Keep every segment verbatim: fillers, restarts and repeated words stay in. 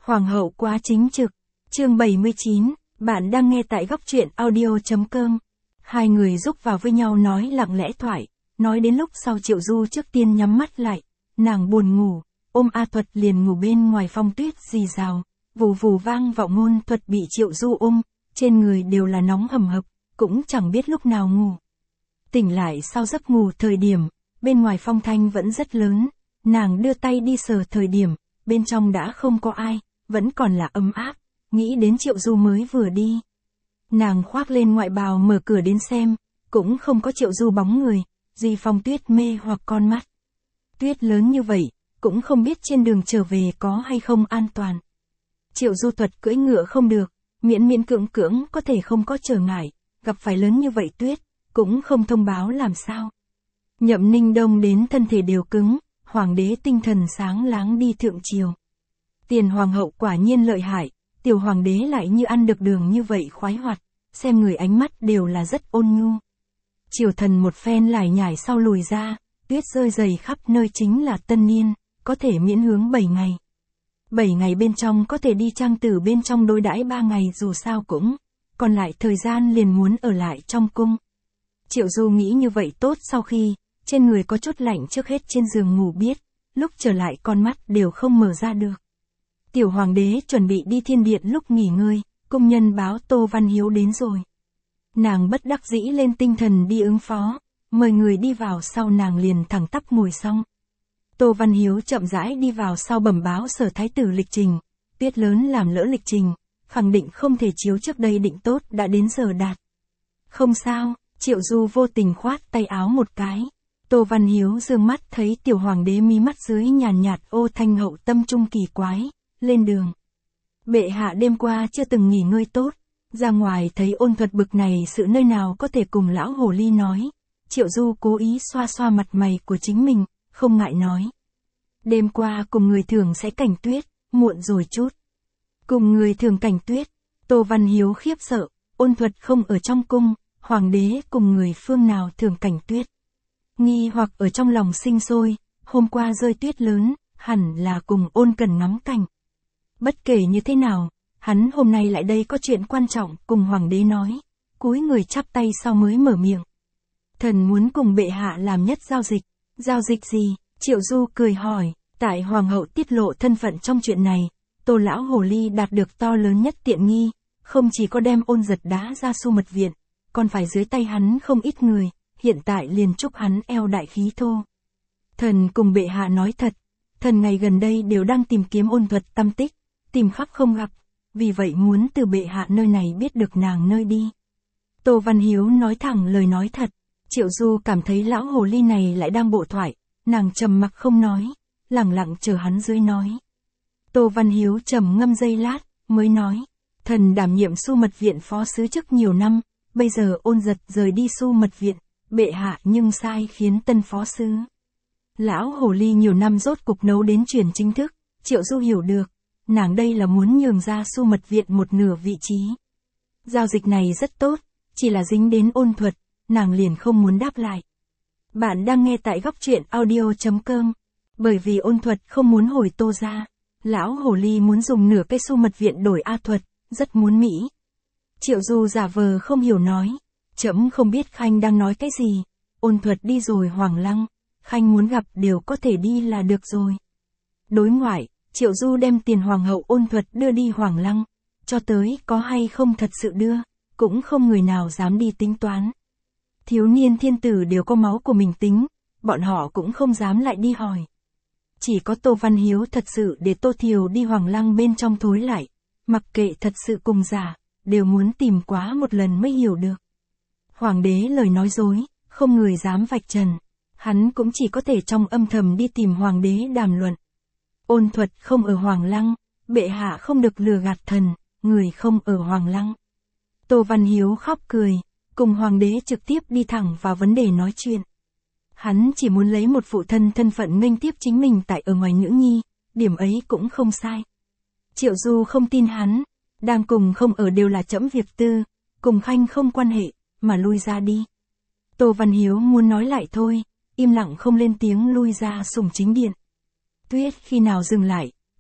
Hoàng hậu quá chính trực. Chương bảy mươi chín, bạn đang nghe tại góc truyện audio.com. Hai người rúc vào với nhau nói lặng lẽ thoại, nói đến lúc sau Triệu Du trước tiên nhắm mắt lại, nàng buồn ngủ, ôm A Thuật liền ngủ bên ngoài phong tuyết rì rào, vù vù vang vọng ngôn Thuật bị Triệu Du ôm, trên người đều là nóng hầm hập, cũng chẳng biết lúc nào ngủ. Tỉnh lại sau giấc ngủ thời điểm, bên ngoài phong thanh vẫn rất lớn, nàng đưa tay đi sờ thời điểm, bên trong đã không có ai, vẫn còn là ấm áp, nghĩ đến Triệu Du mới vừa đi. Nàng khoác lên ngoại bào mở cửa đến xem, cũng không có Triệu Du bóng người, duy phong tuyết mê hoặc con mắt. Tuyết lớn như vậy, cũng không biết trên đường trở về có hay không an toàn. Triệu Du Thuật cưỡi ngựa không được, miễn miễn cưỡng cưỡng có thể không có trở ngại, gặp phải lớn như vậy tuyết, cũng không thông báo làm sao. Nhậm Ninh Đông đến thân thể đều cứng, hoàng đế tinh thần sáng láng đi thượng triều. Tiền hoàng hậu quả nhiên lợi hại, tiểu hoàng đế lại như ăn được đường như vậy khoái hoạt, xem người ánh mắt đều là rất ôn nhu. Triều thần một phen lải nhải sau lùi ra, tuyết rơi dày khắp nơi chính là tân niên, có thể miễn hướng bảy ngày. bảy ngày bên trong có thể đi trang tử bên trong đối đãi ba ngày dù sao cũng, còn lại thời gian liền muốn ở lại trong cung. Triệu Du nghĩ như vậy tốt sau khi, trên người có chút lạnh trước hết trên giường ngủ biết, lúc trở lại con mắt đều không mở ra được. Tiểu hoàng đế chuẩn bị đi thiên điện lúc nghỉ ngơi, cung nhân báo Tô Văn Hiếu đến rồi. Nàng bất đắc dĩ lên tinh thần đi ứng phó, mời người đi vào sau nàng liền thẳng tắp ngồi xong. Tô Văn Hiếu chậm rãi đi vào sau bẩm báo sở thái tử lịch trình, tuyết lớn làm lỡ lịch trình, khẳng định không thể chiếu trước đây định tốt đã đến giờ đạt. Không sao, Triệu Du vô tình khoát tay áo một cái. Tô Văn Hiếu dương mắt thấy tiểu hoàng đế mí mắt dưới nhàn nhạt ô thanh hậu tâm trung kỳ quái, lên đường. Bệ hạ đêm qua chưa từng nghỉ ngơi tốt, ra ngoài thấy Ôn Thuật bực này sự nơi nào có thể cùng lão hồ ly nói. Triệu Du cố ý xoa xoa mặt mày của chính mình, không ngại nói. Đêm qua cùng người thường sẽ cảnh tuyết, muộn rồi chút. Cùng người thường cảnh tuyết, Tô Văn Hiếu khiếp sợ, Ôn Thuật không ở trong cung, hoàng đế cùng người phương nào thường cảnh tuyết. Nghi hoặc ở trong lòng sinh sôi, hôm qua rơi tuyết lớn, hẳn là cùng Ôn Cần ngắm cảnh. Bất kể như thế nào, hắn hôm nay lại đây có chuyện quan trọng cùng hoàng đế nói, cúi người chắp tay sau mới mở miệng. Thần muốn cùng bệ hạ làm nhất giao dịch. Giao dịch gì? Triệu Du cười hỏi, tại hoàng hậu tiết lộ thân phận trong chuyện này, Tô lão hồ ly đạt được to lớn nhất tiện nghi, không chỉ có đem Ôn Giật đá ra Xu Mật Viện, còn phải dưới tay hắn không ít người, hiện tại liền chúc hắn eo đại khí thô. Thần cùng bệ hạ nói thật, thần ngày gần đây đều đang tìm kiếm Ôn Thuật tâm tích, tìm khắp không gặp, vì vậy muốn từ bệ hạ nơi này biết được nàng nơi đi. Tô Văn Hiếu nói thẳng lời nói thật, Triệu Du cảm thấy lão hồ ly này lại đang bộ thoại, nàng trầm mặc không nói, lặng lặng chờ hắn dưới nói. Tô Văn Hiếu trầm ngâm giây lát, mới nói, thần đảm nhiệm Xu Mật Viện phó sứ chức nhiều năm, bây giờ Ôn Giật rời đi Xu Mật Viện, bệ hạ nhưng sai khiến tân phó sứ. Lão hồ ly nhiều năm rốt cục nấu đến truyền chính thức, Triệu Du hiểu được, nàng đây là muốn nhường ra Xu Mật Viện một nửa vị trí. Giao dịch này rất tốt, chỉ là dính đến Ôn Thuật, nàng liền không muốn đáp lại. Bạn đang nghe tại góc truyện audio.com, bởi vì Ôn Thuật không muốn hồi Tô ra, lão hồ ly muốn dùng nửa cái Xu Mật Viện đổi A Thuật, rất muốn Mỹ. Triệu Du giả vờ không hiểu nói, trẫm không biết Khanh đang nói cái gì, Ôn Thuật đi rồi Hoàng Lăng, Khanh muốn gặp đều có thể đi là được rồi. Đối ngoại, Triệu Du đem tiền hoàng hậu Ôn Thuật đưa đi Hoàng Lăng, cho tới có hay không thật sự đưa, cũng không người nào dám đi tính toán. Thiếu niên thiên tử đều có máu của mình tính, bọn họ cũng không dám lại đi hỏi. Chỉ có Tô Văn Hiếu thật sự để Tô Thiều đi Hoàng Lăng bên trong thối lại, mặc kệ thật sự cùng giả, đều muốn tìm quá một lần mới hiểu được. Hoàng đế lời nói dối, không người dám vạch trần, hắn cũng chỉ có thể trong âm thầm đi tìm hoàng đế đàm luận. Ôn Thuật không ở Hoàng Lăng, bệ hạ không được lừa gạt thần, người không ở Hoàng Lăng. Tô Văn Hiếu khóc cười, cùng hoàng đế trực tiếp đi thẳng vào vấn đề nói chuyện. Hắn chỉ muốn lấy một phụ thân thân phận nghênh tiếp chính mình tại ở ngoài nữ nhi, điểm ấy cũng không sai. Triệu Du không tin hắn, đang cùng không ở đều là trẫm việc tư, cùng Khanh không quan hệ, mà lui ra đi. Tô Văn Hiếu muốn nói lại thôi, im lặng không lên tiếng lui ra sủng chính điện. Tuyết khi nào dừng lại,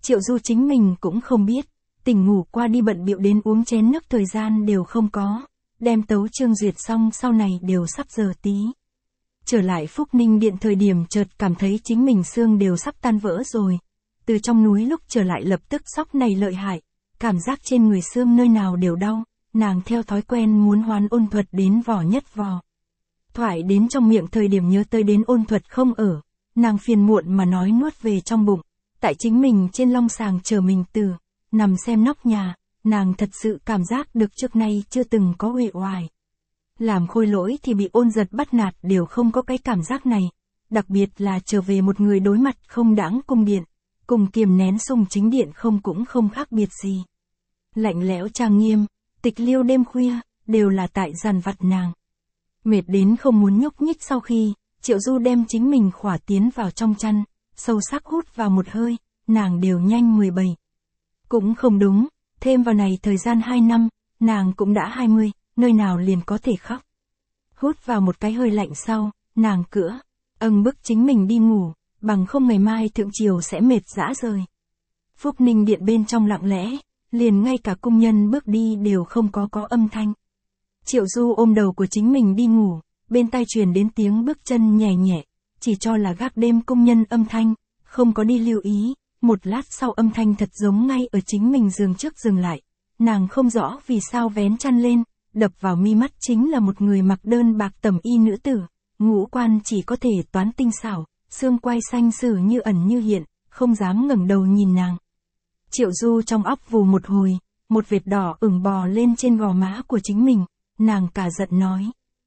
Triệu Du chính mình cũng không biết, tỉnh ngủ qua đi bận bịu đến uống chén nước thời gian đều không có, đem tấu chương duyệt xong sau này đều sắp giờ tí. Trở lại Phúc Ninh Điện thời điểm chợt cảm thấy chính mình xương đều sắp tan vỡ rồi. Từ trong núi lúc trở lại lập tức sóc này lợi hại, cảm giác trên người xương nơi nào đều đau, nàng theo thói quen muốn hoán Ôn Thuật đến vò nhất vò. Thoại đến trong miệng thời điểm nhớ tới đến Ôn Thuật không ở, nàng phiền muộn mà nói nuốt về trong bụng, tại chính mình trên long sàng chờ mình từ, nằm xem nóc nhà, nàng thật sự cảm giác được trước nay chưa từng có uể oải. Làm khôi lỗi thì bị Ôn Giật bắt nạt đều không có cái cảm giác này, đặc biệt là trở về một người đối mặt không đãng cung điện, cùng kiềm nén sùng chính điện không cũng không khác biệt gì. Lạnh lẽo trang nghiêm, tịch liêu đêm khuya, đều là tại dằn vặt nàng. Mệt đến không muốn nhúc nhích sau khi, Triệu Du đem chính mình khỏa tiến vào trong chăn, sâu sắc hút vào một hơi, nàng đều nhanh mười bảy. Cũng không đúng, thêm vào này thời gian hai năm, nàng cũng đã hai mươi, nơi nào liền có thể khóc. Hút vào một cái hơi lạnh sau, nàng cữa, âng bức chính mình đi ngủ, bằng không ngày mai thượng triều sẽ mệt dã rời. Phúc Ninh Điện bên trong lặng lẽ, liền ngay cả cung nhân bước đi đều không có có âm thanh. Triệu Du ôm đầu của chính mình đi ngủ, bên tai truyền đến tiếng bước chân nhẹ nhẹ, chỉ cho là gác đêm cung nhân âm thanh, không có đi lưu ý, một lát sau âm thanh thật giống ngay ở chính mình giường trước dừng lại. Nàng không rõ vì sao vén chăn lên, đập vào mi mắt chính là một người mặc đơn bạc tẩm y nữ tử, ngũ quan chỉ có thể toán tinh xảo, xương quai xanh sử như ẩn như hiện, không dám ngẩng đầu nhìn nàng. Triệu Du trong óc vù một hồi, một vệt đỏ ửng bò lên trên gò má của chính mình, nàng cả giận nói.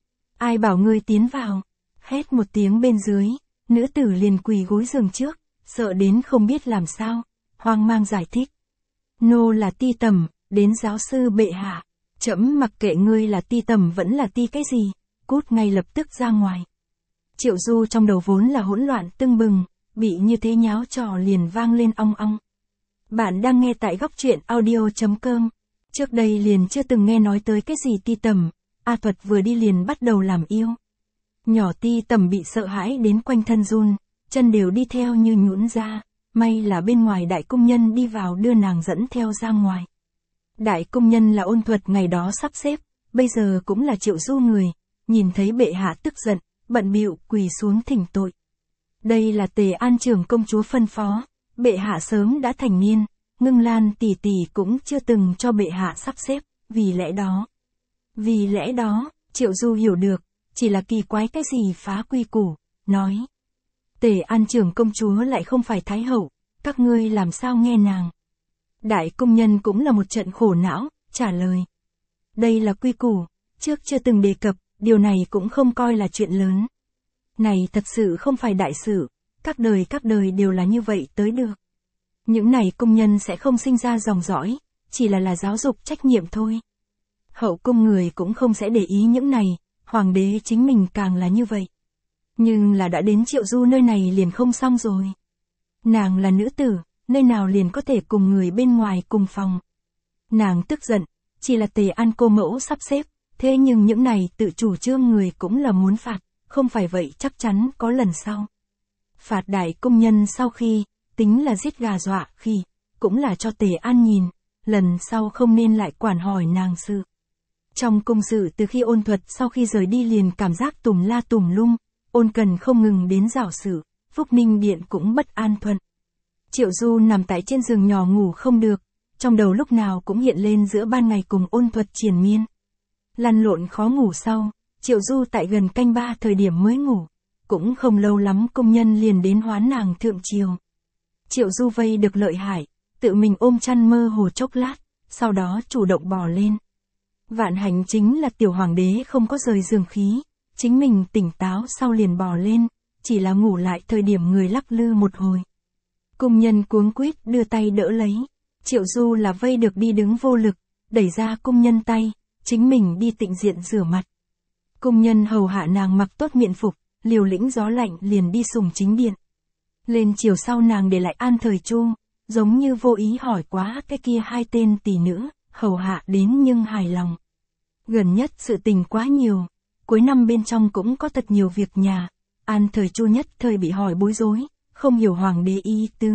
Ai bảo ngươi tiến vào? Hét một tiếng bên dưới, nữ tử liền quỳ gối giường trước, sợ đến không biết làm sao, hoang mang giải thích. Nô là Ti Tầm, đến giáo sư bệ hạ, trẫm mặc kệ ngươi là Ti Tầm vẫn là Ti cái gì, cút ngay lập tức ra ngoài. Triệu Du trong đầu vốn là hỗn loạn tưng bừng, bị như thế nháo trò liền vang lên ong ong. Bạn đang nghe tại góc truyện audio chấm com. Trước đây liền chưa từng nghe nói tới cái gì Ti Tầm, A Thuật vừa đi liền bắt đầu làm yêu. Nhỏ Ti Tầm bị sợ hãi đến quanh thân run, chân đều đi theo như nhũn ra, may là bên ngoài đại cung nhân đi vào đưa nàng dẫn theo ra ngoài. Đại cung nhân là Ôn Thuật ngày đó sắp xếp, bây giờ cũng là Triệu Du người, nhìn thấy bệ hạ tức giận, bận bịu quỳ xuống thỉnh tội. Đây là Tề An trưởng công chúa phân phó, bệ hạ sớm đã thành niên, Ngưng Lan tỷ tỷ cũng chưa từng cho bệ hạ sắp xếp, vì lẽ đó. Vì lẽ đó, Triệu Du hiểu được, chỉ là kỳ quái cái gì phá quy củ, nói. Tề An trưởng công chúa lại không phải thái hậu, các ngươi làm sao nghe nàng. Đại cung nhân cũng là một trận khổ não, trả lời. Đây là quy củ, trước chưa từng đề cập, điều này cũng không coi là chuyện lớn. Này thật sự không phải đại sự, các đời các đời đều là như vậy tới được. Những này cung nhân sẽ không sinh ra dòng dõi, chỉ là là giáo dục trách nhiệm thôi. Hậu cung người cũng không sẽ để ý những này, hoàng đế chính mình càng là như vậy. Nhưng là đã đến Triệu Du nơi này liền không xong rồi. Nàng là nữ tử, nơi nào liền có thể cùng người bên ngoài cùng phòng. Nàng tức giận, chỉ là Tề An cô mẫu sắp xếp, thế nhưng những này tự chủ trương người cũng là muốn phạt, không phải vậy chắc chắn có lần sau. Phạt đại cung nhân sau khi, tính là giết gà dọa khi, cũng là cho Tề An nhìn, lần sau không nên lại quản hỏi nàng sự. Trong cung sự từ khi Ôn Thuật sau khi rời đi liền cảm giác tùm la tùm lung, Ôn Cần không ngừng đến rảo sự, Phúc Ninh Điện cũng bất an thuận. Triệu Du nằm tại trên giường nhỏ ngủ không được, trong đầu lúc nào cũng hiện lên giữa ban ngày cùng Ôn Thuật triền miên. Lăn lộn khó ngủ sau, Triệu Du tại gần canh ba thời điểm mới ngủ, cũng không lâu lắm công nhân liền đến hoán nàng thượng triều. Triệu Du vây được lợi hại, tự mình ôm chăn mơ hồ chốc lát, sau đó chủ động bò lên. Vạn hạnh chính là tiểu hoàng đế không có rời giường khí, chính mình tỉnh táo sau liền bò lên, chỉ là ngủ lại thời điểm người lắc lư một hồi. Cung nhân cuống quýt đưa tay đỡ lấy, Triệu Du là vây được đi đứng vô lực, đẩy ra cung nhân tay, chính mình đi tịnh diện rửa mặt. Cung nhân hầu hạ nàng mặc tốt miện phục, liều lĩnh gió lạnh liền đi sùng chính điện. Lên chiều sau nàng để lại An Thời Chu, giống như vô ý hỏi quá cái kia hai tên tỷ nữ, hầu hạ đến nhưng hài lòng. Gần nhất sự tình quá nhiều, cuối năm bên trong cũng có thật nhiều việc nhà, An Thời Chu nhất thời bị hỏi bối rối, không hiểu hoàng đế ý tứ,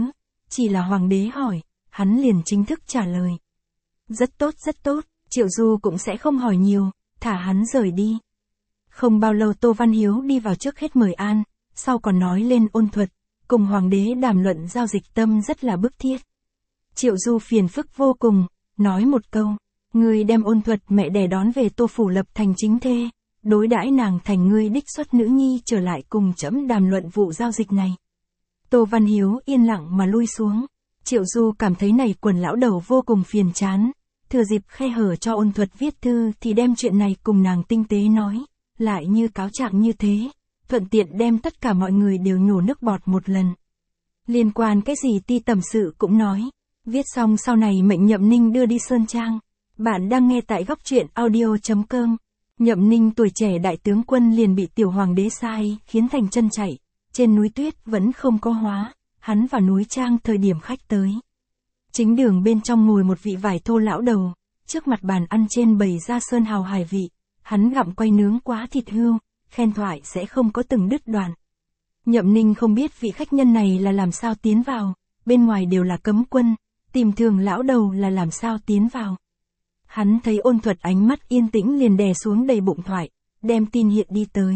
chỉ là hoàng đế hỏi, hắn liền chính thức trả lời. Rất tốt rất tốt, Triệu Du cũng sẽ không hỏi nhiều, thả hắn rời đi. Không bao lâu Tô Văn Hiếu đi vào trước hết mời an, sau còn nói lên Ôn Thuật, cùng hoàng đế đàm luận giao dịch tâm rất là bức thiết. Triệu Du phiền phức vô cùng, nói một câu, ngươi đem Ôn Thuật mẹ đẻ đón về Tô phủ lập thành chính thê, đối đãi nàng thành ngươi đích xuất nữ nhi trở lại cùng trẫm đàm luận vụ giao dịch này. Tô Văn Hiếu yên lặng mà lui xuống. Triệu Du cảm thấy này quần lão đầu vô cùng phiền chán, thừa dịp khe hở cho Ôn Thuật viết thư thì đem chuyện này cùng nàng tinh tế nói, lại như cáo trạng như thế, thuận tiện đem tất cả mọi người đều nhổ nước bọt một lần. Liên quan cái gì ti tầm sự cũng nói, viết xong sau này mệnh Nhậm Ninh đưa đi Sơn Trang. Bạn đang nghe tại góc truyện audio.com. Nhậm Ninh tuổi trẻ đại tướng quân liền bị tiểu hoàng đế sai, khiến thành chân chạy, trên núi tuyết vẫn không có hóa, hắn vào núi Trang thời điểm khách tới. Chính đường bên trong ngồi một vị vải thô lão đầu, trước mặt bàn ăn trên bày ra sơn hào hải vị, hắn gặm quay nướng quá thịt hươu, khen thoại sẽ không có từng đứt đoạn. Nhậm Ninh không biết vị khách nhân này là làm sao tiến vào, bên ngoài đều là cấm quân, tìm thường lão đầu là làm sao tiến vào. Hắn thấy Ôn Thuật ánh mắt yên tĩnh liền đè xuống đầy bụng thoại, đem tin hiện đi tới.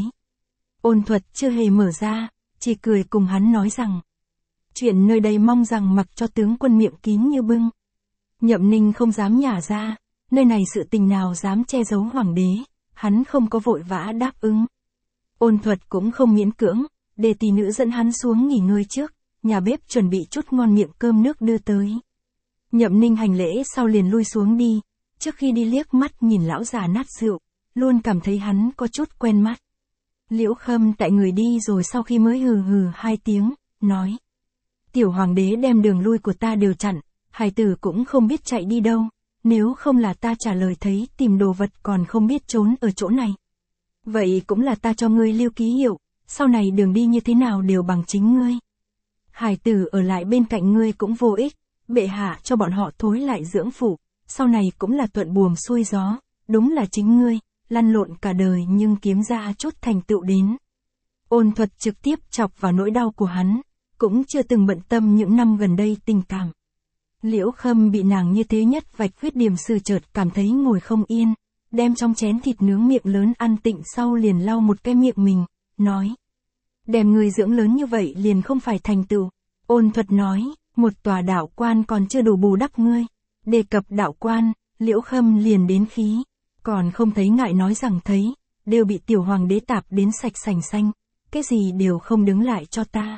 Ôn Thuật chưa hề mở ra, chỉ cười cùng hắn nói rằng, chuyện nơi đây mong rằng mặc cho tướng quân miệng kín như bưng. Nhậm Ninh không dám nhả ra, nơi này sự tình nào dám che giấu hoàng đế, hắn không có vội vã đáp ứng. Ôn Thuật cũng không miễn cưỡng, để tỷ nữ dẫn hắn xuống nghỉ ngơi trước, nhà bếp chuẩn bị chút ngon miệng cơm nước đưa tới. Nhậm Ninh hành lễ sau liền lui xuống đi, trước khi đi liếc mắt nhìn lão già nát rượu, luôn cảm thấy hắn có chút quen mắt. Liễu Khâm tại người đi rồi sau khi mới hừ hừ hai tiếng, nói. Tiểu hoàng đế đem đường lui của ta đều chặn, hài tử cũng không biết chạy đi đâu, nếu không là ta trả lời thấy tìm đồ vật còn không biết trốn ở chỗ này. Vậy cũng là ta cho ngươi lưu ký hiệu, sau này đường đi như thế nào đều bằng chính ngươi. Hài tử ở lại bên cạnh ngươi cũng vô ích, bệ hạ cho bọn họ thối lại dưỡng phụ, sau này cũng là thuận buồm xuôi gió, đúng là chính ngươi, lăn lộn cả đời nhưng kiếm ra chút thành tựu đến. Ôn Thuật trực tiếp chọc vào nỗi đau của hắn, cũng chưa từng bận tâm những năm gần đây tình cảm. Liễu Khâm bị nàng như thế nhất vạch khuyết điểm sự chợt cảm thấy ngồi không yên, đem trong chén thịt nướng miệng lớn ăn tịnh sau liền lau một cái miệng mình, nói. Đem người dưỡng lớn như vậy liền không phải thành tựu. Ôn Thuật nói, một tòa đạo quan còn chưa đủ bù đắp ngươi. Đề cập đạo quan, Liễu Khâm liền đến khí, còn không thấy ngại nói rằng thấy, đều bị tiểu hoàng đế tạp đến sạch sành xanh, cái gì đều không đứng lại cho ta.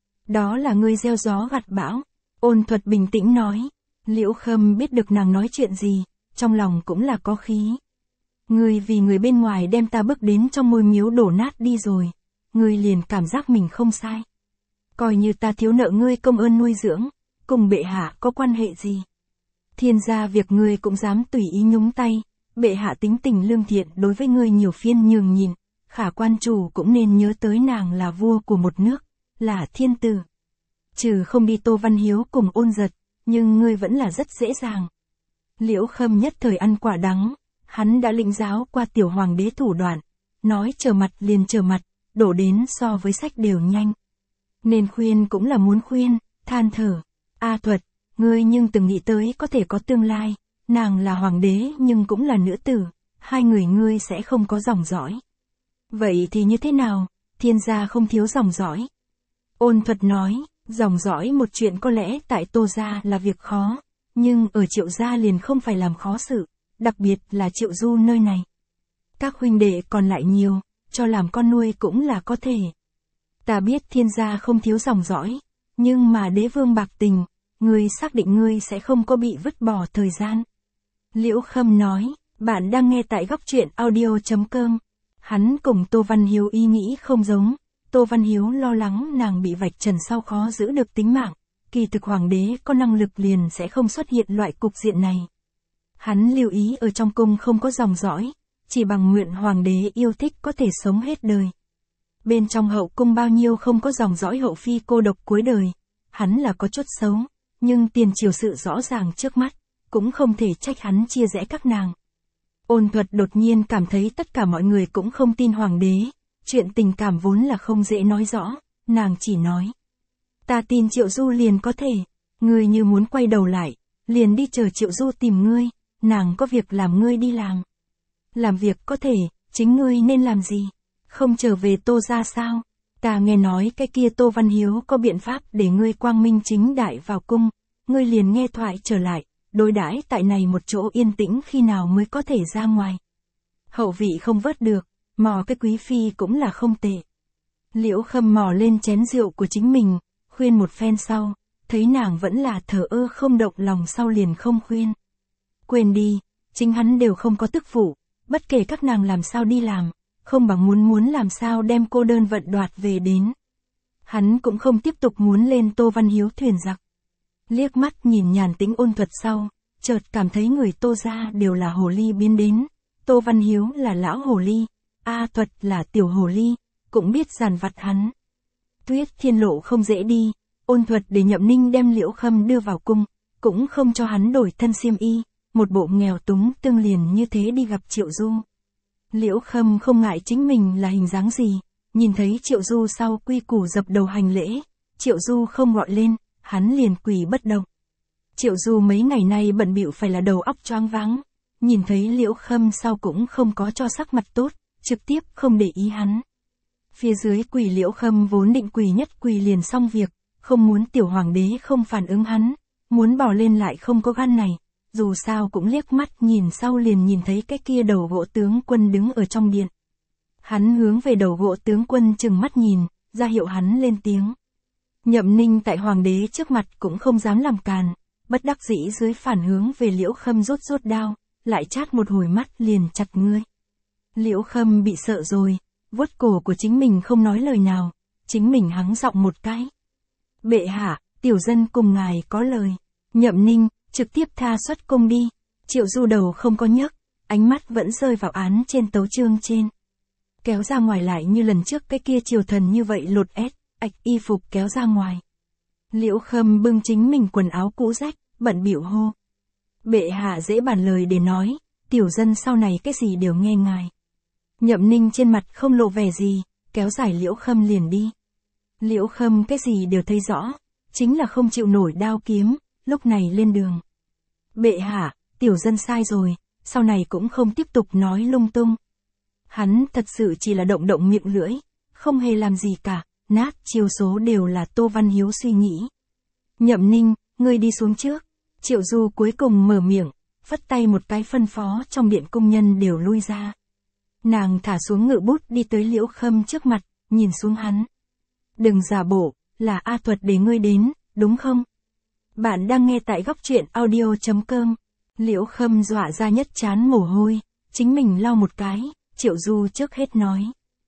Đó là ngươi gieo gió gặt bão. Ôn Thuật bình tĩnh nói. Liễu Khâm biết được nàng nói chuyện gì, trong lòng cũng là có khí. Ngươi vì người bên ngoài đem ta bước đến trong ngôi miếu đổ nát đi rồi, ngươi liền cảm giác mình không sai. Coi như ta thiếu nợ ngươi công ơn nuôi dưỡng, cùng bệ hạ có quan hệ gì. Thiên gia việc ngươi cũng dám tùy ý nhúng tay, bệ hạ tính tình lương thiện đối với ngươi nhiều phiên nhường nhìn, khả quan chủ cũng nên nhớ tới nàng là vua của một nước, là thiên tử. Trừ không đi Tô Văn Hiếu cùng Ôn Giật, nhưng ngươi vẫn là rất dễ dàng. Liễu Khâm nhất thời ăn quả đắng, hắn đã lĩnh giáo qua tiểu hoàng đế thủ đoạn, nói trở mặt liền trở mặt, đổ đến so với sách đều nhanh. Nên khuyên cũng là muốn khuyên, than thở, A Thuật, ngươi nhưng từng nghĩ tới có thể có tương lai, nàng là hoàng đế nhưng cũng là nữ tử, hai người ngươi sẽ không có dòng dõi. Vậy thì như thế nào, thiên gia không thiếu dòng dõi. Ôn Thuật nói, dòng dõi một chuyện có lẽ tại Tô gia là việc khó, nhưng ở Triệu gia liền không phải làm khó sự, đặc biệt là Triệu Du nơi này. Các huynh đệ còn lại nhiều, cho làm con nuôi cũng là có thể. Ta biết thiên gia không thiếu dòng dõi, nhưng mà đế vương bạc tình, ngươi xác định ngươi sẽ không có bị vứt bỏ thời gian. Liễu Khâm nói, bạn đang nghe tại góc truyện audio.com. Hắn cùng Tô Văn Hiếu ý nghĩ không giống. Tô Văn Hiếu lo lắng nàng bị vạch trần sau khó giữ được tính mạng, kỳ thực hoàng đế có năng lực liền sẽ không xuất hiện loại cục diện này. Hắn lưu ý ở trong cung không có dòng dõi, chỉ bằng nguyện hoàng đế yêu thích có thể sống hết đời. Bên trong hậu cung bao nhiêu không có dòng dõi hậu phi cô độc cuối đời, hắn là có chút xấu, nhưng tiền triều sự rõ ràng trước mắt, cũng không thể trách hắn chia rẽ các nàng. Ôn Thuật đột nhiên cảm thấy tất cả mọi người cũng không tin hoàng đế, chuyện tình cảm vốn là không dễ nói rõ, nàng chỉ nói. Ta tin Triệu Du liền có thể, Ngươi như muốn quay đầu lại, liền đi chờ Triệu Du tìm ngươi, nàng có việc làm ngươi đi làm. Làm việc có thể, chính ngươi nên làm gì? Không trở về Tô ra sao? Ta nghe nói cái kia Tô Văn Hiếu có biện pháp để ngươi quang minh chính đại vào cung, ngươi liền nghe thoại trở lại, đối đãi tại này một chỗ yên tĩnh khi nào mới có thể ra ngoài. Hậu vị không vớt được, mò cái quý phi cũng là không tệ. Liễu Khâm mò lên chén rượu của chính mình, khuyên một phen sau, thấy nàng vẫn là thờ ơ không động lòng sau liền không khuyên. Quên đi, chính hắn đều không có tức phụ, bất kể các nàng làm sao đi làm, không bằng muốn muốn làm sao đem cô đơn vận đoạt về đến. Hắn cũng không tiếp tục muốn lên Tô Văn Hiếu thuyền giặc. Liếc mắt nhìn Nhàn Tĩnh ôn thuật sau, chợt cảm thấy người Tô gia đều là hồ ly biến đến. Tô Văn Hiếu là lão hồ ly, A Thuật là tiểu hồ ly, cũng biết giàn vặt hắn. Tuyết Thiên Lộ không dễ đi, ôn thuật để Nhậm Ninh đem Liễu Khâm đưa vào cung, cũng không cho hắn đổi thân xiêm y, một bộ nghèo túng tương liền như thế đi gặp Triệu Du. Liễu Khâm không ngại chính mình là hình dáng gì, nhìn thấy Triệu Du sau quy củ dập đầu hành lễ, Triệu Du không gọi lên, hắn liền quỳ bất động. Triệu Du mấy ngày nay bận bịu phải là đầu óc choáng váng, nhìn thấy Liễu Khâm sau cũng không có cho sắc mặt tốt, trực tiếp không để ý hắn. Phía dưới quỳ Liễu Khâm vốn định quỳ nhất quỳ liền xong việc, không muốn tiểu hoàng đế không phản ứng hắn, muốn bỏ lên lại không có gan này, dù sao cũng liếc mắt nhìn sau liền nhìn thấy cái kia đầu gỗ tướng quân đứng ở trong điện. Hắn hướng về đầu gỗ tướng quân chừng mắt nhìn, ra hiệu hắn lên tiếng. Nhậm Ninh tại hoàng đế trước mặt cũng không dám làm càn, bất đắc dĩ dưới phản hướng về Liễu Khâm rút rút đao, lại chát một hồi mắt liền chặt ngươi. Liễu Khâm bị sợ rồi, vuốt cổ của chính mình không nói lời nào, chính mình hắng giọng một cái. Bệ hạ, tiểu dân cùng ngài có lời. Nhậm Ninh, trực tiếp tha xuất cung đi. Triệu Du đầu không có nhấc, ánh mắt vẫn rơi vào án trên tấu chương trên. Kéo ra ngoài lại như lần trước cái kia triều thần như vậy lột ép, ạch y phục kéo ra ngoài. Liễu Khâm bưng chính mình quần áo cũ rách, bận bịu hô. Bệ hạ dễ bàn lời để nói, tiểu dân sau này cái gì đều nghe ngài. Nhậm Ninh trên mặt không lộ vẻ gì, kéo dài Liễu Khâm liền đi. Liễu Khâm cái gì đều thấy rõ, chính là không chịu nổi đao kiếm, lúc này lên đường. Bệ hạ, tiểu dân sai rồi, sau này cũng không tiếp tục nói lung tung. Hắn thật sự chỉ là động động miệng lưỡi, không hề làm gì cả, nát chiêu số đều là Tô Văn Hiếu suy nghĩ. Nhậm Ninh, ngươi đi xuống trước. Triệu Du cuối cùng mở miệng, phất tay một cái phân phó trong điện công nhân đều lui ra. Nàng thả xuống ngự bút đi tới Liễu Khâm trước mặt, nhìn xuống hắn. Đừng giả bộ, là A Thuật để ngươi đến, đúng không? Bạn đang nghe tại góc truyện audio chấm com. Liễu Khâm dọa ra nhất chán mồ hôi, chính mình lau một cái, Triệu Du trước hết nói.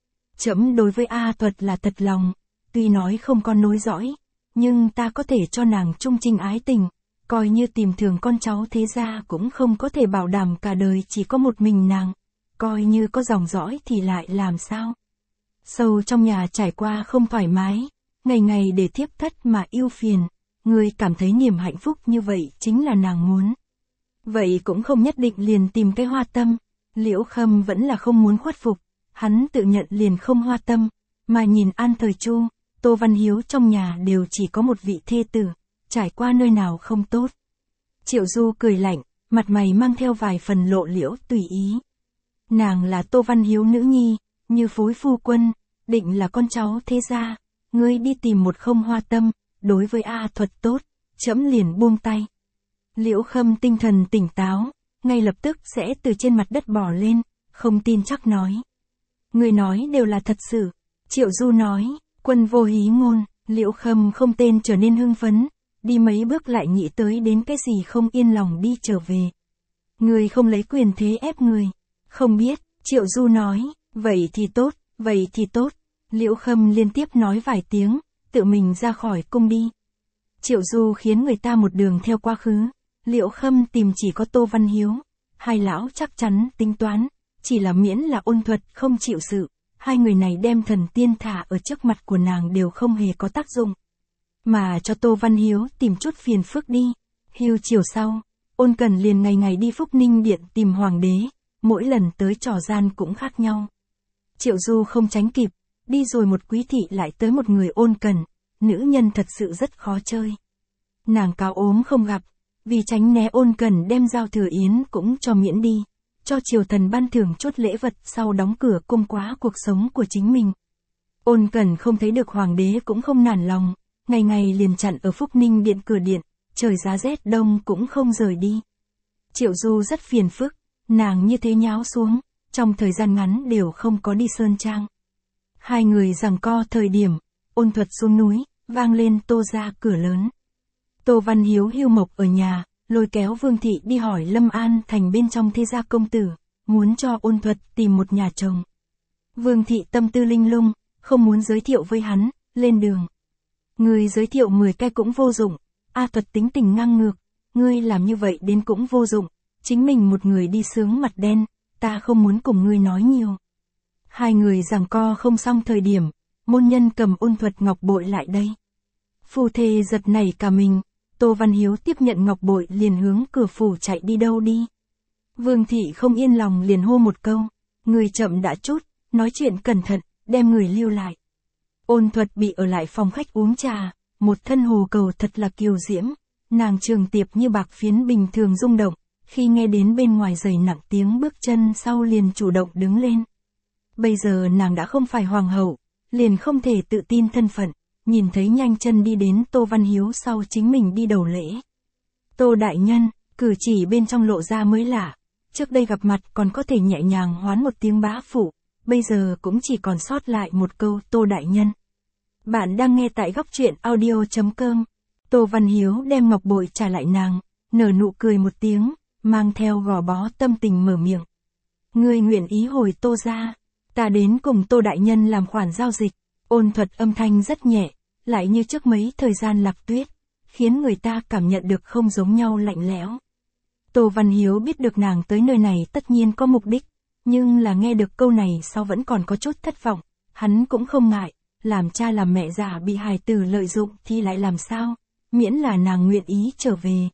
Trẫm đối với A Thuật là thật lòng, tuy nói không có nối dõi, nhưng ta có thể cho nàng trung trinh ái tình, coi như tìm thường con cháu thế gia cũng không có thể bảo đảm cả đời chỉ có một mình nàng, coi như có dòng dõi thì lại làm sao? Sâu trong nhà trải qua không thoải mái, ngày ngày để thiếp thất mà yêu phiền, người cảm thấy niềm hạnh phúc như vậy chính là nàng muốn. Vậy cũng không nhất định liền tìm cái hoa tâm, Liễu Khâm vẫn là không muốn khuất phục, hắn tự nhận liền không hoa tâm, mà nhìn An Thời Chu, Tô Văn Hiếu trong nhà đều chỉ có một vị thê tử, trải qua nơi nào không tốt. Triệu Du cười lạnh, mặt mày mang theo vài phần lộ liễu tùy ý. Nàng là Tô Văn Hiếu nữ nhi, như phối phu quân, định là con cháu thế gia, ngươi đi tìm một không hoa tâm, đối với A Thuật tốt, trẫm liền buông tay. Liễu Khâm tinh thần tỉnh táo, ngay lập tức sẽ từ trên mặt đất bò lên, không tin chắc nói. Người nói đều là thật sự. Triệu Du nói, quân vô hí ngôn. Liễu Khâm không tên trở nên hưng phấn, đi mấy bước lại nghĩ tới đến cái gì không yên lòng đi trở về. Người không lấy quyền thế ép người. Không biết, Triệu Du nói, vậy thì tốt, vậy thì tốt. Liễu Khâm liên tiếp nói vài tiếng, tự mình ra khỏi cung đi. Triệu Du khiến người ta một đường theo quá khứ. Liễu Khâm tìm chỉ có Tô Văn Hiếu. Hai lão chắc chắn tính toán, chỉ là miễn là Ôn Thuật không chịu sự. Hai người này đem thần tiên thả ở trước mặt của nàng đều không hề có tác dụng. Mà cho Tô Văn Hiếu tìm chút phiền phức đi. Hưu chiều sau, Ôn Cần liền ngày ngày đi Phúc Ninh Điện tìm hoàng đế, mỗi lần tới trò gian cũng khác nhau. Triệu Du không tránh kịp, đi rồi một quý thị lại tới một người Ôn Cần, nữ nhân thật sự rất khó chơi. Nàng cáo ốm không gặp, vì tránh né Ôn Cần đem giao thừa yến cũng cho miễn đi, cho triều thần ban thưởng chút lễ vật sau đóng cửa cung quá cuộc sống của chính mình. Ôn Cần không thấy được hoàng đế cũng không nản lòng, ngày ngày liền chặn ở Phúc Ninh điện cửa điện, trời giá rét đông cũng không rời đi. Triệu Du rất phiền phức, nàng như thế nháo xuống, trong thời gian ngắn đều không có đi sơn trang. Hai người giằng co thời điểm, Ôn Thuật xuống núi, vang lên Tô ra cửa lớn. Tô Văn Hiếu hưu mộc ở nhà, lôi kéo Vương Thị đi hỏi Lâm An Thành bên trong thế gia công tử, muốn cho Ôn Thuật tìm một nhà chồng. Vương Thị tâm tư linh lung, không muốn giới thiệu với hắn, lên đường. Người giới thiệu mười cái cũng vô dụng, A Thuật tính tình ngang ngược, ngươi làm như vậy đến cũng vô dụng, chính mình một người đi sướng mặt đen, ta không muốn cùng ngươi nói nhiều. Hai người giằng co không xong thời điểm, môn nhân cầm Ôn Thuật ngọc bội lại đây. Phu thê giật nảy cả mình, Tô Văn Hiếu tiếp nhận ngọc bội liền hướng cửa phủ chạy đi đâu đi. Vương Thị không yên lòng liền hô một câu, người chậm đã chút, nói chuyện cẩn thận, đem người lưu lại. Ôn Thuật bị ở lại phòng khách uống trà, một thân hồ cầu thật là kiều diễm, nàng trường tiệp như bạc phiến bình thường rung động, khi nghe đến bên ngoài giày nặng tiếng bước chân sau liền chủ động đứng lên. Bây giờ nàng đã không phải hoàng hậu, liền không thể tự tin thân phận, nhìn thấy nhanh chân đi đến Tô Văn Hiếu sau chính mình đi đầu lễ. Tô đại nhân, cử chỉ bên trong lộ ra mới lạ, trước đây gặp mặt còn có thể nhẹ nhàng hoán một tiếng bá phụ, bây giờ cũng chỉ còn sót lại một câu Tô đại nhân. Bạn đang nghe tại góc truyện audio chấm com. Tô Văn Hiếu đem ngọc bội trả lại nàng, nở nụ cười một tiếng, mang theo gò bó tâm tình mở miệng. Ngươi nguyện ý hồi Tô ra, ta đến cùng Tô đại nhân làm khoản giao dịch. Ôn Thuật âm thanh rất nhẹ, lại như trước mấy thời gian Lạc Tuyết, khiến người ta cảm nhận được không giống nhau lạnh lẽo. Tô Văn Hiếu biết được nàng tới nơi này tất nhiên có mục đích, nhưng là nghe được câu này sau vẫn còn có chút thất vọng, hắn cũng không ngại, làm cha làm mẹ già bị hài tử lợi dụng thì lại làm sao, miễn là nàng nguyện ý trở về.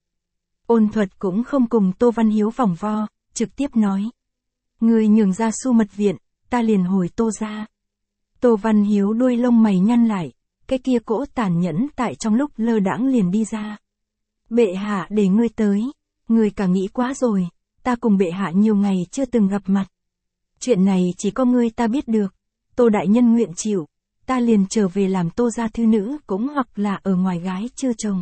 Ôn Thuật cũng không cùng Tô Văn Hiếu vòng vo, trực tiếp nói. Người nhường ra Su Mật viện, ta liền hồi Tô ra. Tô Văn Hiếu đuôi lông mày nhăn lại, cái kia cỗ tàn nhẫn tại trong lúc lơ đãng liền đi ra. Bệ hạ để ngươi tới, ngươi cả nghĩ quá rồi, ta cùng bệ hạ nhiều ngày chưa từng gặp mặt. Chuyện này chỉ có ngươi ta biết được, Tô đại nhân nguyện chịu, ta liền trở về làm Tô gia thư nữ cũng hoặc là ở ngoài gái chưa chồng.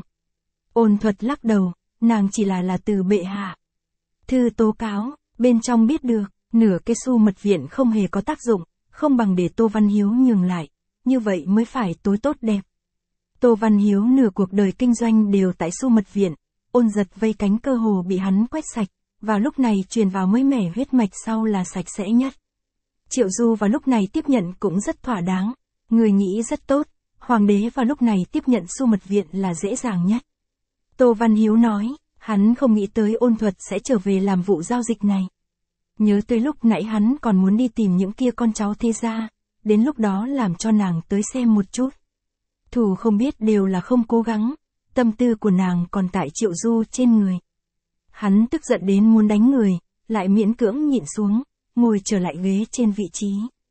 Ôn Thuật lắc đầu, nàng chỉ là là từ bệ hạ. Thư tố cáo, bên trong biết được, nửa cái Su Mật viện không hề có tác dụng, không bằng để Tô Văn Hiếu nhường lại, như vậy mới phải tối tốt đẹp. Tô Văn Hiếu nửa cuộc đời kinh doanh đều tại Su Mật viện, Ôn Giật vây cánh cơ hồ bị hắn quét sạch, vào lúc này truyền vào mới mẻ huyết mạch sau là sạch sẽ nhất. Triệu Du vào lúc này tiếp nhận cũng rất thỏa đáng, người nghĩ rất tốt, hoàng đế vào lúc này tiếp nhận Su Mật viện là dễ dàng nhất. Tô Văn Hiếu nói, hắn không nghĩ tới Ôn Thuật sẽ trở về làm vụ giao dịch này. Nhớ tới lúc nãy hắn còn muốn đi tìm những kia con cháu thế gia, đến lúc đó làm cho nàng tới xem một chút. Thủ không biết đều là không cố gắng, tâm tư của nàng còn tại Triệu Du trên người. Hắn tức giận đến muốn đánh người, lại miễn cưỡng nhịn xuống, ngồi trở lại ghế trên vị trí.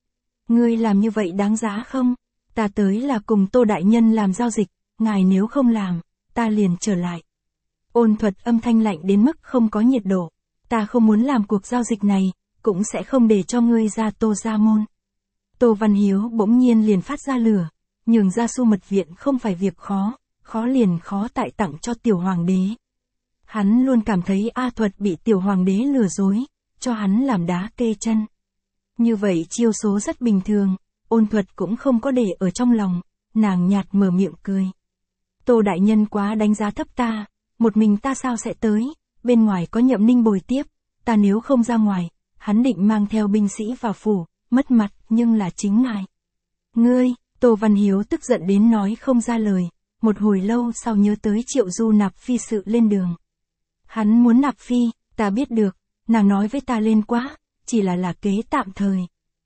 Ngươi làm như vậy đáng giá không? Ta tới là cùng Tô đại nhân làm giao dịch, ngài nếu không làm, ta liền trở lại. Ôn Thuật âm thanh lạnh đến mức không có nhiệt độ. Ta không muốn làm cuộc giao dịch này, cũng sẽ không để cho ngươi ra Tô gia môn. Tô Văn Hiếu bỗng nhiên liền phát ra lửa, nhường ra Su Mật viện không phải việc khó, khó liền khó tại tặng cho tiểu hoàng đế. Hắn luôn cảm thấy A Thuật bị tiểu hoàng đế lừa dối, cho hắn làm đá kê chân. Như vậy chiêu số rất bình thường, Ôn Thuật cũng không có để ở trong lòng, nàng nhạt mở miệng cười. Tô đại nhân quá đánh giá thấp ta, một mình ta sao sẽ tới, bên ngoài có Nhậm Ninh bồi tiếp, ta nếu không ra ngoài, hắn định mang theo binh sĩ vào phủ, mất mặt nhưng là chính ngài. Ngươi, Tô Văn Hiếu tức giận đến nói không ra lời, một hồi lâu sau nhớ tới Triệu Du nạp phi sự lên đường. Hắn muốn nạp phi, ta biết được, nàng nói với ta lên quá, chỉ là là kế tạm thời.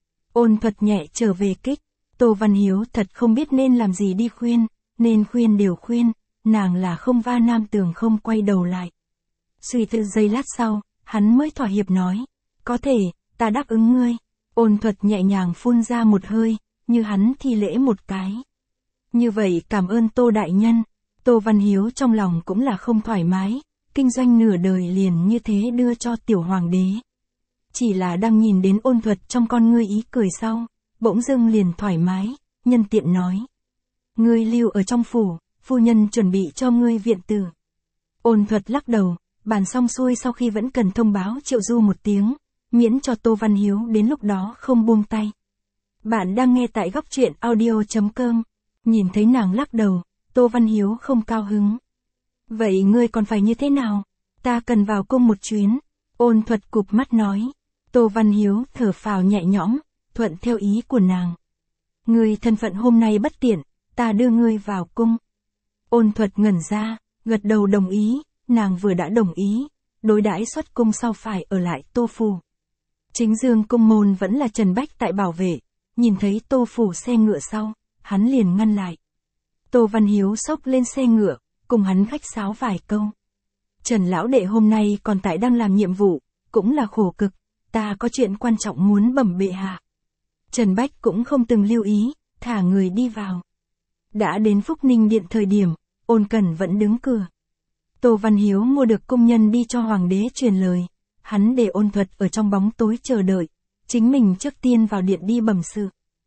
Ôn Thuật nhẹ trở về kích, Tô Văn Hiếu thật không biết nên làm gì đi khuyên, nên khuyên đều khuyên, nàng là không va nam tường không quay đầu lại. Suy tư giây lát sau, hắn mới thỏa hiệp nói, có thể, ta đáp ứng ngươi. Ôn Thuật nhẹ nhàng phun ra một hơi, như hắn thi lễ một cái. Như vậy cảm ơn Tô đại nhân. Tô Văn Hiếu trong lòng cũng là không thoải mái, kinh doanh nửa đời liền như thế đưa cho tiểu hoàng đế. Chỉ là đang nhìn đến Ôn Thuật trong con ngươi ý cười sau, bỗng dưng liền thoải mái, nhân tiện nói. Ngươi lưu ở trong phủ, phu nhân chuẩn bị cho ngươi viện tử. Ôn Thuật lắc đầu, bàn xong xuôi sau khi vẫn cần thông báo Triệu Du một tiếng, miễn cho Tô Văn Hiếu đến lúc đó không buông tay. Bạn đang nghe tại góc truyện audio.com. Nhìn thấy nàng lắc đầu, Tô Văn Hiếu không cao hứng. Vậy ngươi còn phải như thế nào? Ta cần vào cung một chuyến. Ôn Thuật cụp mắt nói. Tô Văn Hiếu thở phào nhẹ nhõm, thuận theo ý của nàng. Ngươi thân phận hôm nay bất tiện, ta đưa ngươi vào cung. Ôn Thuật ngẩn ra, gật đầu đồng ý, nàng vừa đã đồng ý, đối đãi xuất cung sau phải ở lại Tô Phủ. Chính dương cung môn vẫn là Trần Bách tại bảo vệ, nhìn thấy Tô Phủ xe ngựa sau, hắn liền ngăn lại. Tô Văn Hiếu xốc lên xe ngựa, cùng hắn khách sáo vài câu. Trần lão đệ hôm nay còn tại đang làm nhiệm vụ, cũng là khổ cực, ta có chuyện quan trọng muốn bẩm bệ hạ. Trần Bách cũng không từng lưu ý, thả người đi vào. Đã đến Phúc Ninh Điện thời điểm, Ôn Cẩn vẫn đứng cửa. Tô Văn Hiếu mua được công nhân đi cho hoàng đế truyền lời, hắn để Ôn Thuật ở trong bóng tối chờ đợi, chính mình trước tiên vào điện đi bẩm sự.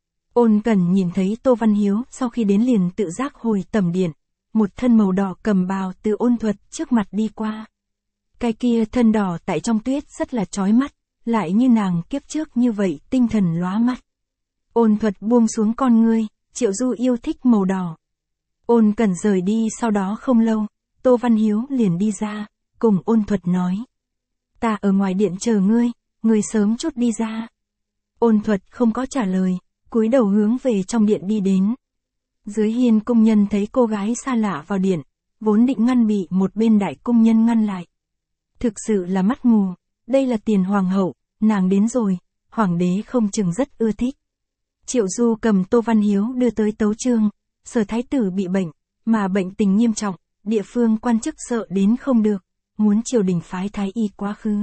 Ôn Cẩn nhìn thấy Tô Văn Hiếu sau khi đến liền tự giác hồi tẩm điện, một thân màu đỏ cầm bào từ Ôn Thuật trước mặt đi qua. Cái kia thân đỏ tại trong tuyết rất là chói mắt, lại như nàng kiếp trước như vậy tinh thần lóa mắt. Ôn Thuật buông xuống con ngươi, Triệu Du yêu thích màu đỏ. Ôn Cẩn rời đi sau đó không lâu, Tô Văn Hiếu liền đi ra, cùng Ôn Thuật nói. Ta ở ngoài điện chờ ngươi, ngươi sớm chút đi ra. Ôn Thuật không có trả lời, cúi đầu hướng về trong điện đi đến. Dưới hiên cung nhân thấy cô gái xa lạ vào điện, vốn định ngăn bị một bên đại cung nhân ngăn lại. Thực sự là mắt mù, đây là tiền hoàng hậu, nàng đến rồi, hoàng đế không chừng rất ưa thích. Triệu Du cầm Tô Văn Hiếu đưa tới tấu chương, Sở thái tử bị bệnh, mà bệnh tình nghiêm trọng, địa phương quan chức sợ đến không được, muốn triều đình phái thái y quá khứ.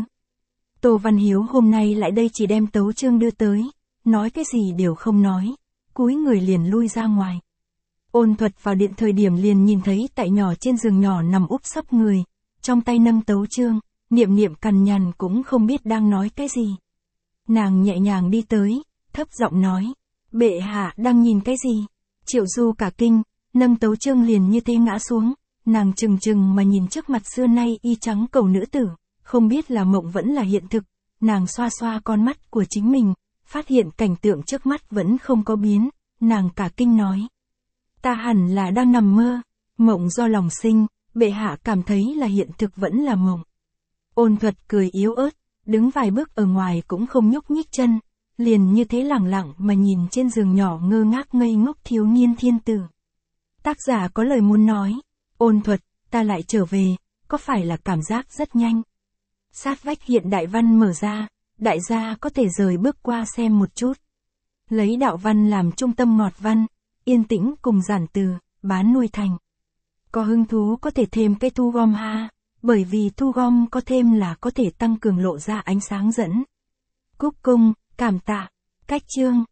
Tô Văn Hiếu hôm nay lại đây chỉ đem tấu chương đưa tới, nói cái gì đều không nói, cúi người liền lui ra ngoài. Ôn Thuật vào điện thời điểm liền nhìn thấy tại nhỏ trên giường nhỏ nằm úp sấp người, trong tay nâng tấu chương, niệm niệm cằn nhằn cũng không biết đang nói cái gì. Nàng nhẹ nhàng đi tới, thấp giọng nói, bệ hạ đang nhìn cái gì? Triệu Du cả kinh, nâng tấu chương liền như thế ngã xuống, nàng trừng trừng mà nhìn trước mặt xưa nay y trắng cầu nữ tử, không biết là mộng vẫn là hiện thực, nàng xoa xoa con mắt của chính mình, phát hiện cảnh tượng trước mắt vẫn không có biến, nàng cả kinh nói. Ta hẳn là đang nằm mơ, mộng do lòng sinh, bệ hạ cảm thấy là hiện thực vẫn là mộng. Ôn Thuật cười yếu ớt, đứng vài bước ở ngoài cũng không nhúc nhích chân, liền như thế lẳng lặng mà nhìn trên giường nhỏ ngơ ngác ngây ngốc thiếu niên thiên tử. Tác giả có lời muốn nói, Ôn Thuật, ta lại trở về, có phải là cảm giác rất nhanh? Sát vách hiện đại văn mở ra, đại gia có thể rời bước qua xem một chút. Lấy đạo văn làm trung tâm ngọt văn, yên tĩnh cùng giản từ, bán nuôi thành. Có hứng thú có thể thêm cái thu gom ha, bởi vì thu gom có thêm là có thể tăng cường lộ ra ánh sáng dẫn. Cúc cung, cảm tạ, cách chương.